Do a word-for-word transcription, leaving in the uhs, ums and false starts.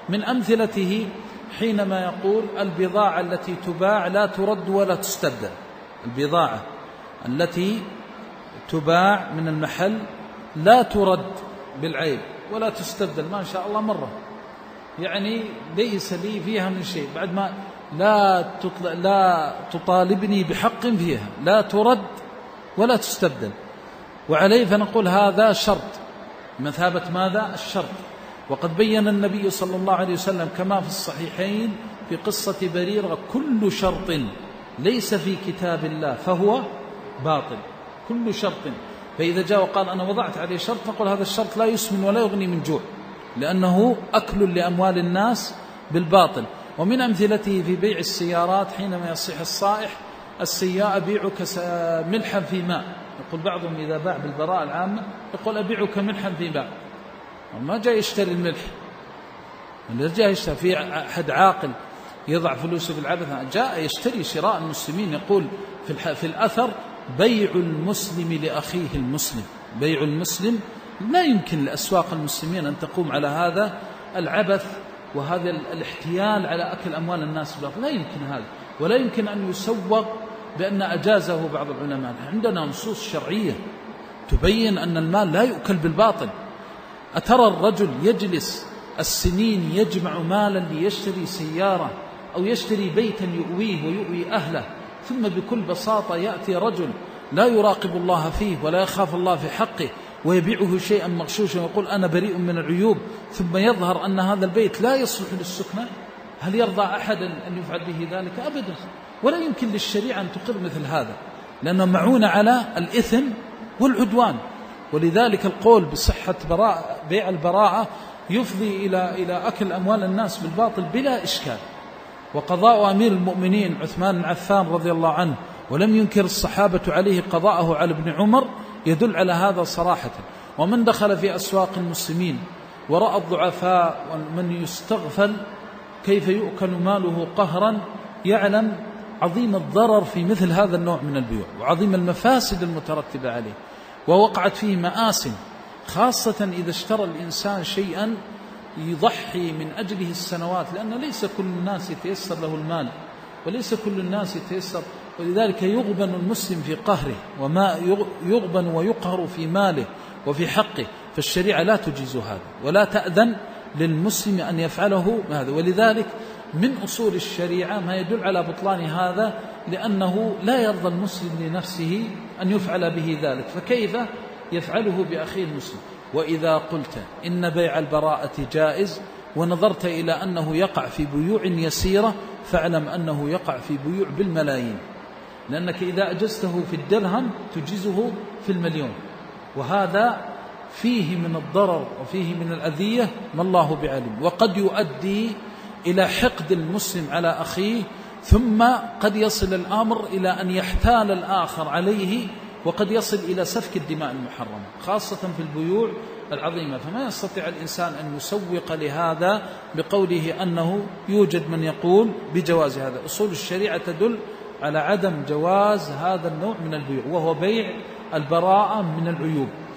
من أمثلته حينما يقول البضاعة التي تباع لا ترد ولا تستبدل. البضاعة التي تباع من المحل لا ترد بالعيب ولا تستبدل، ما شاء الله مرة، يعني ليس لي فيها من شيء، بعد ما لا لا تطالبني بحق فيها، لا ترد ولا تستبدل. وعليه فنقول هذا شرط، مثابة ماذا؟ الشرط. وقد بين النبي صلى الله عليه وسلم كما في الصحيحين في قصة بريرة: كل شرط ليس في كتاب الله فهو باطل. كل شرط، فإذا جاء وقال أنا وضعت عليه شرط نقول هذا الشرط لا يسمن ولا يغني من جوع، لأنه أكل لأموال الناس بالباطل. ومن أمثلته في بيع السيارات حينما يصيح الصائح: السيارة أبيعك ملحا في ماء. يقول بعضهم إذا باع بالبراءة العامة يقول أبيعك ملحا في ماء، ما جاء يشتري الملح، من جاء يشتري. في أحد عاقل يضع فلوسه في العبث، جاء يشتري شراء المسلمين. يقول في, في الأثر: بيع المسلم لأخيه المسلم. بيع المسلم، لا يمكن لأسواق المسلمين أن تقوم على هذا العبث وهذا الاحتيال على أكل أموال الناس بالباطل، لا يمكن هذا، ولا يمكن أن يسوق بأن أجازه بعض العلماء. عندنا نصوص شرعية تبين أن المال لا يؤكل بالباطل. أترى الرجل يجلس السنين يجمع مالا ليشتري سيارة أو يشتري بيتا يؤويه ويؤوي أهله، ثم بكل بساطة يأتي رجل لا يراقب الله فيه ولا يخاف الله في حقه ويبيعه شيئا مغشوشا ويقول أنا بريء من العيوب، ثم يظهر أن هذا البيت لا يصلح للسكنة؟ هل يرضى أحد أن يفعل به ذلك؟ أبدا. ولا يمكن للشريعة أن تقر مثل هذا، لأنه معون على الإثم والعدوان. ولذلك القول بصحة براءة بيع البراءة يفضي إلى إلى أكل أموال الناس بالباطل بلا إشكال. وقضاء أمير المؤمنين عثمان بن عفان رضي الله عنه ولم ينكر الصحابة عليه قضاءه على ابن عمر يدل على هذا صراحة. ومن دخل في أسواق المسلمين ورأى الضعفاء ومن يستغفل كيف يؤكل ماله قهرا يعلم عظيم الضرر في مثل هذا النوع من البيوع وعظيم المفاسد المترتبة عليه، ووقعت فيه مآسٍ، خاصة إذا اشترى الإنسان شيئا يضحي من أجله السنوات، لأن ليس كل الناس يتيسر له المال وليس كل الناس يتيسر، ولذلك يغبن المسلم في قهره وما يغبن ويقهر في ماله وفي حقه. فالشريعة لا تجيز هذا ولا تأذن للمسلم أن يفعله هذا. ولذلك من أصول الشريعة ما يدل على بطلان هذا، لأنه لا يرضى المسلم لنفسه أن يفعل به ذلك، فكيف يفعله بأخيه المسلم؟ وإذا قلت إن بيع البراءة جائز ونظرت إلى أنه يقع في بيوع يسيرة، فاعلم أنه يقع في بيوع بالملايين، لأنك إذا أجزته في الدرهم تجزه في المليون، وهذا فيه من الضرر وفيه من الأذية ما الله بعلم، وقد يؤدي إلى حقد المسلم على أخيه، ثم قد يصل الأمر إلى أن يحتال الآخر عليه، وقد يصل إلى سفك الدماء المحرمة خاصة في البيوع العظيمة. فما يستطيع الإنسان أن يسوق لهذا بقوله أنه يوجد من يقول بجواز هذا. أصول الشريعة تدل على عدم جواز هذا النوع من البيوع، وهو بيع البراءة من العيوب.